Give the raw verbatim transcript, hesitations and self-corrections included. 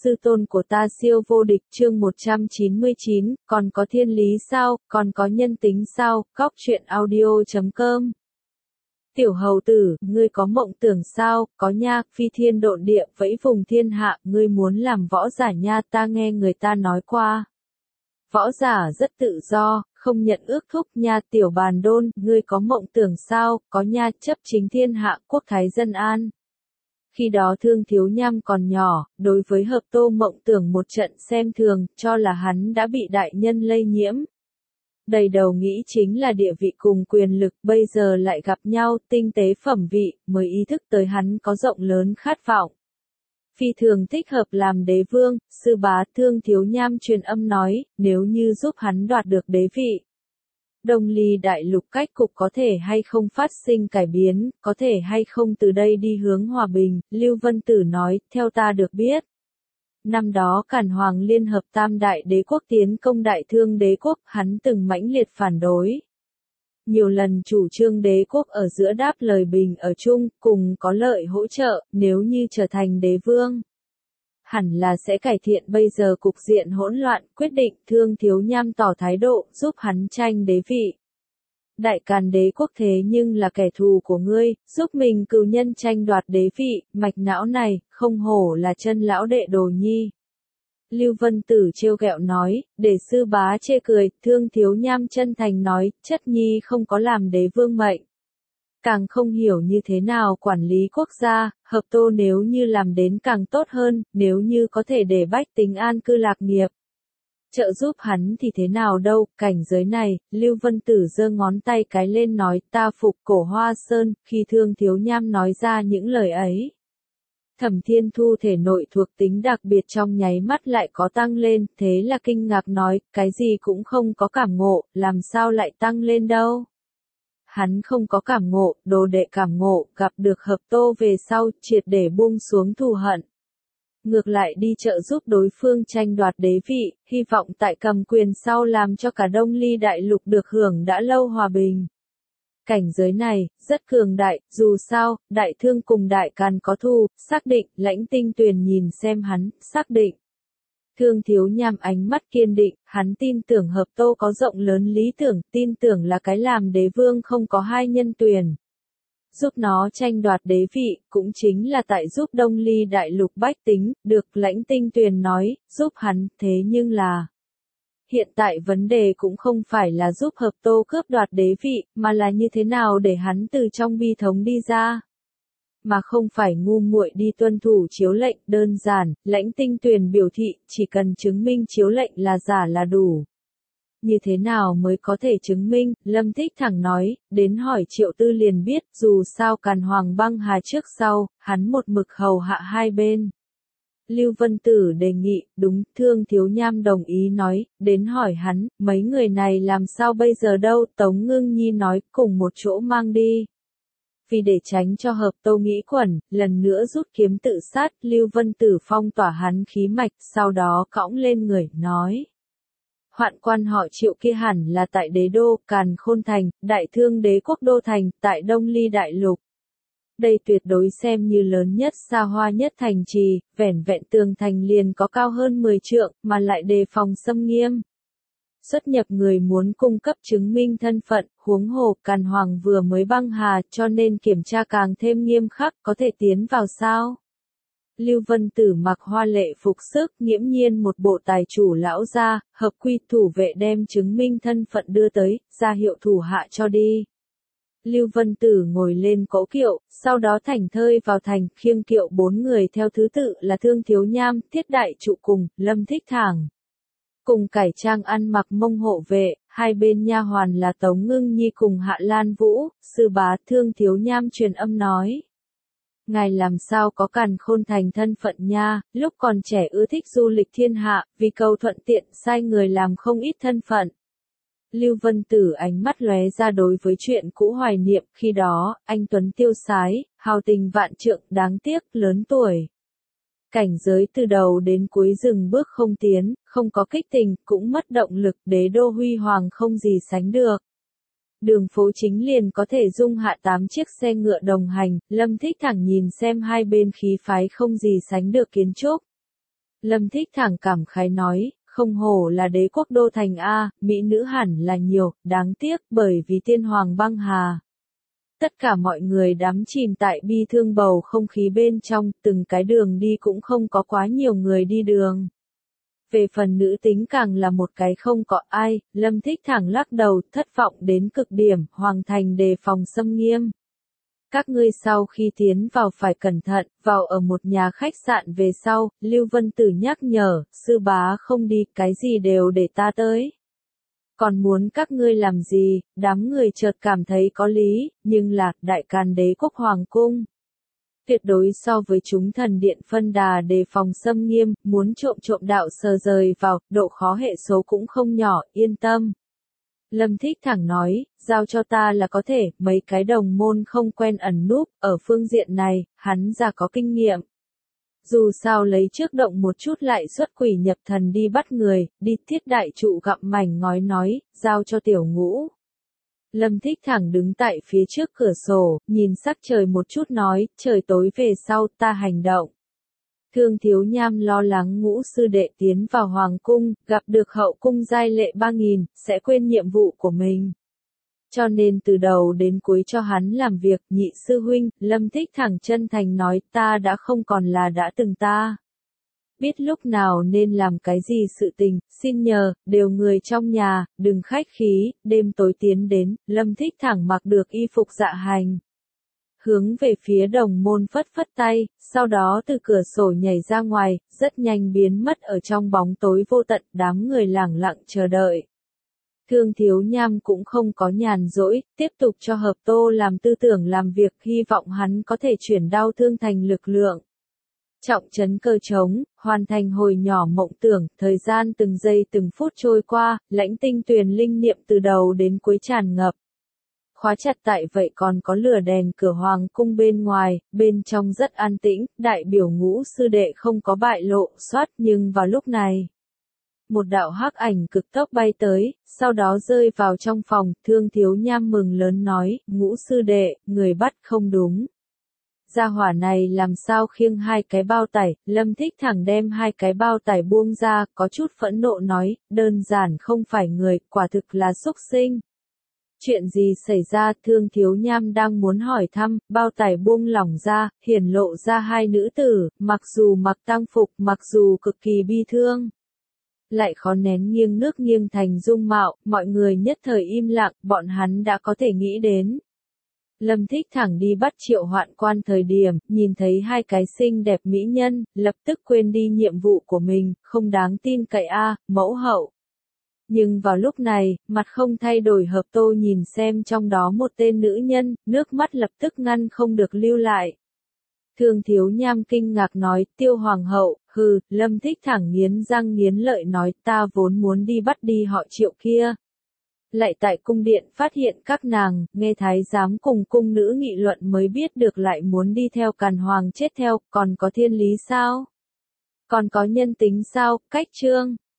sư tôn của ta siêu vô địch chương một trăm chín mươi chín, còn có thiên lý sao, còn có nhân tính sao, Cóc truyện audio chấm com. Tiểu hầu tử, ngươi có mộng tưởng sao, có nha, phi thiên độn địa, vẫy vùng thiên hạ, ngươi muốn làm võ giả nha, ta nghe người ta nói qua. Võ giả rất tự do, không nhận ước thúc nha, tiểu bàn đôn, ngươi có mộng tưởng sao, có nha, chấp chính thiên hạ, quốc thái dân an. Khi đó Thương Thiếu Nham còn nhỏ, đối với Hợp Tô mộng tưởng một trận xem thường, cho là hắn đã bị đại nhân lây nhiễm. Đầy đầu nghĩ chính là địa vị cùng quyền lực, bây giờ lại gặp nhau, tinh tế phẩm vị, mới ý thức tới hắn có rộng lớn khát vọng. Phi thường thích hợp làm đế vương, sư bá Thương Thiếu Nham truyền âm nói, nếu như giúp hắn đoạt được đế vị. Đông Ly đại lục cách cục có thể hay không phát sinh cải biến, có thể hay không từ đây đi hướng hòa bình, Lưu Vân Tử nói, theo ta được biết. Năm đó Càn Hoàng liên hợp tam đại đế quốc tiến công đại thương đế quốc, hắn từng mãnh liệt phản đối. Nhiều lần chủ trương đế quốc ở giữa đáp lời bình ở chung, cùng có lợi hỗ trợ, nếu như trở thành đế vương. Hẳn là sẽ cải thiện bây giờ cục diện hỗn loạn, quyết định Thương Thiếu Nham tỏ thái độ, giúp hắn tranh đế vị. Đại Càn đế quốc thế nhưng là kẻ thù của ngươi, giúp mình cừu nhân tranh đoạt đế vị, mạch não này, không hổ là chân lão đệ đồ nhi. Lưu Vân Tử trêu ghẹo nói, để sư bá chê cười, Thương Thiếu Nham chân thành nói, chất nhi không có làm đế vương mệnh. Càng không hiểu như thế nào quản lý quốc gia, Hợp Tô nếu như làm đến càng tốt hơn, nếu như có thể để bách tính an cư lạc nghiệp. Trợ giúp hắn thì thế nào đâu, cảnh giới này, Lưu Vân Tử giơ ngón tay cái lên nói, ta phục Cổ Hoa Sơn, khi Thương Thiếu Nham nói ra những lời ấy. Thẩm Thiên Thu thể nội thuộc tính đặc biệt trong nháy mắt lại có tăng lên, thế là kinh ngạc nói, cái gì cũng không có cảm ngộ, làm sao lại tăng lên đâu. Hắn không có cảm ngộ, đồ đệ cảm ngộ, gặp được Hợp Tô về sau, triệt để buông xuống thù hận. Ngược lại đi trợ giúp đối phương tranh đoạt đế vị, hy vọng tại cầm quyền sau làm cho cả Đông Ly đại lục được hưởng đã lâu hòa bình. Cảnh giới này, rất cường đại, dù sao, đại thương cùng đại Càn có thù, xác định, Lãnh Tinh Tuyền nhìn xem hắn, xác định. Thương Thiếu Nham ánh mắt kiên định, hắn tin tưởng Hợp Tô có rộng lớn lý tưởng, tin tưởng là cái làm đế vương không có hai nhân tuyển. Giúp nó tranh đoạt đế vị, cũng chính là tại giúp Đông Ly đại lục bách tính, được Lãnh Tinh Tuyền nói, giúp hắn, thế nhưng là... Hiện tại vấn đề cũng không phải là giúp Hợp Tô cướp đoạt đế vị, mà là như thế nào để hắn từ trong bi thống đi ra. Mà không phải ngu muội đi tuân thủ chiếu lệnh, đơn giản, Lãnh Tinh Tuyền biểu thị, chỉ cần chứng minh chiếu lệnh là giả là đủ. Như thế nào mới có thể chứng minh, Lâm Thích thẳng nói, đến hỏi Triệu Tư liền biết, dù sao Càn Hoàng băng hà trước sau, hắn một mực hầu hạ hai bên. Lưu Vân Tử đề nghị, đúng, Thương Thiếu Nham đồng ý nói, đến hỏi hắn, mấy người này làm sao bây giờ đâu, Tống Ngưng Nhi nói, cùng một chỗ mang đi. Vì để tránh cho Hợp Tô nghĩ quẩn, lần nữa rút kiếm tự sát, Lưu Vân Tử phong tỏa hắn khí mạch, sau đó cõng lên người, nói. Hoạn quan họ Triệu kia hẳn là tại đế đô, Càn Khôn Thành, đại thương đế quốc đô thành, tại Đông Ly đại lục. Đây tuyệt đối xem như lớn nhất xa hoa nhất thành trì, vẻn vẹn tường thành liền có cao hơn mười trượng, mà lại đề phòng xâm nghiêm. Xuất nhập người muốn cung cấp chứng minh thân phận, huống hồ Càn Hoàng vừa mới băng hà cho nên kiểm tra càng thêm nghiêm khắc, có thể tiến vào sao? Lưu Vân Tử mặc hoa lệ phục sức, nghiễm nhiên một bộ tài chủ lão gia, hợp quy thủ vệ đem chứng minh thân phận đưa tới, ra hiệu thủ hạ cho đi. Lưu Vân Tử ngồi lên cỗ kiệu, sau đó thảnh thơi vào thành, khiêng kiệu bốn người theo thứ tự là Thương Thiếu Nham, Thiết Đại Trụ cùng, Lâm Thích Thảng. Cùng cải trang ăn mặc mông hộ vệ, hai bên nha hoàn là Tống Ngưng Nhi cùng Hạ Lan Vũ, sư bá Thương Thiếu Nham truyền âm nói. Ngài làm sao có Càn Khôn Thành thân phận nha, lúc còn trẻ ưa thích du lịch thiên hạ, vì cầu thuận tiện sai người làm không ít thân phận. Lưu Vân Tử ánh mắt lóe ra đối với chuyện cũ hoài niệm, khi đó, anh Tuấn tiêu sái, hào tình vạn trượng, đáng tiếc, lớn tuổi. Cảnh giới từ đầu đến cuối dừng bước không tiến, không có kích tình, cũng mất động lực, đế đô huy hoàng không gì sánh được. Đường phố chính liền có thể dung hạ tám chiếc xe ngựa đồng hành, Lâm Thích Thẳng nhìn xem hai bên khí phái không gì sánh được kiến trúc. Lâm Thích Thẳng cảm khái nói, không hổ là đế quốc đô thành A, mỹ nữ hẳn là nhiều, đáng tiếc bởi vì tiên hoàng băng hà. Tất cả mọi người đắm chìm tại bi thương bầu không khí bên trong, từng cái đường đi cũng không có quá nhiều người đi đường. Về phần nữ tính càng là một cái không có ai, Lâm Thích Thẳng lắc đầu, thất vọng đến cực điểm, hoàng thành đề phòng xâm nghiêm. Các ngươi sau khi tiến vào phải cẩn thận, vào ở một nhà khách sạn về sau, Lưu Vân Tử nhắc nhở, sư bá không đi, cái gì đều để ta tới. Còn muốn các ngươi làm gì, đám người chợt cảm thấy có lý, nhưng là, đại càn đế quốc hoàng cung. Tuyệt đối so với chúng thần điện phân đà đề phòng xâm nghiêm, muốn trộm trộm đạo sờ rời vào, độ khó hệ số cũng không nhỏ, yên tâm. Lâm Thích Thẳng nói, giao cho ta là có thể, mấy cái đồng môn không quen ẩn núp, ở phương diện này, hắn già có kinh nghiệm. Dù sao lấy trước động một chút lại xuất quỷ nhập thần đi bắt người, đi thiết đại trụ gặm mảnh ngói nói, giao cho tiểu ngũ. Lâm Thích Thẳng đứng tại phía trước cửa sổ, nhìn sắc trời một chút nói, trời tối về sau ta hành động. Thương Thiếu Nham lo lắng ngũ sư đệ tiến vào hoàng cung, gặp được hậu cung giai lệ ba nghìn, sẽ quên nhiệm vụ của mình. Cho nên từ đầu đến cuối cho hắn làm việc, nhị sư huynh, Lâm Thích Thẳng chân thành nói ta đã không còn là đã từng ta. Biết lúc nào nên làm cái gì sự tình, xin nhờ, đều người trong nhà, đừng khách khí, đêm tối tiến đến, Lâm Thích Thẳng mặc được y phục dạ hành. Hướng về phía đồng môn phất phất tay, sau đó từ cửa sổ nhảy ra ngoài, rất nhanh biến mất ở trong bóng tối vô tận, đám người lẳng lặng chờ đợi. Thương Thiếu Nham cũng không có nhàn rỗi, tiếp tục cho Hợp Tô làm tư tưởng làm việc, hy vọng hắn có thể chuyển đau thương thành lực lượng. Trọng trấn cơ trống, hoàn thành hồi nhỏ mộng tưởng, thời gian từng giây từng phút trôi qua, lãnh tinh tuyền linh niệm từ đầu đến cuối tràn ngập. Khóa chặt tại vậy còn có lửa đèn cửa hoàng cung bên ngoài, bên trong rất an tĩnh, đại biểu ngũ sư đệ không có bại lộ, soát, nhưng vào lúc này. Một đạo hắc ảnh cực tốc bay tới, sau đó rơi vào trong phòng, Thương Thiếu Nham mừng lớn nói, ngũ sư đệ, người bắt không đúng. Gia hỏa này làm sao khiêng hai cái bao tải, Lâm Thích Thẳng đem hai cái bao tải buông ra, có chút phẫn nộ nói, đơn giản không phải người, quả thực là xúc sinh. Chuyện gì xảy ra, Thương Thiếu Nham đang muốn hỏi thăm, bao tải buông lỏng ra, hiển lộ ra hai nữ tử, mặc dù mặc tang phục, mặc dù cực kỳ bi thương. Lại khó nén nghiêng nước nghiêng thành dung mạo, mọi người nhất thời im lặng, bọn hắn đã có thể nghĩ đến. Lâm Thích Thẳng đi bắt Triệu Hoạn Quan thời điểm, nhìn thấy hai cái xinh đẹp mỹ nhân, lập tức quên đi nhiệm vụ của mình, không đáng tin cậy a, mẫu hậu. Nhưng vào lúc này, mặt không thay đổi Hợp Tô nhìn xem trong đó một tên nữ nhân, nước mắt lập tức ngăn không được lưu lại. Thương Thiếu Nham kinh ngạc nói, Tiêu Hoàng hậu, hừ, Lâm Thích Thẳng nghiến răng nghiến lợi nói, ta vốn muốn đi bắt đi họ Triệu kia. Lại tại cung điện phát hiện các nàng, nghe thái giám cùng cung nữ nghị luận mới biết được lại muốn đi theo Càn Hoàng chết theo, còn có thiên lý sao? Còn có nhân tính sao? Cách chương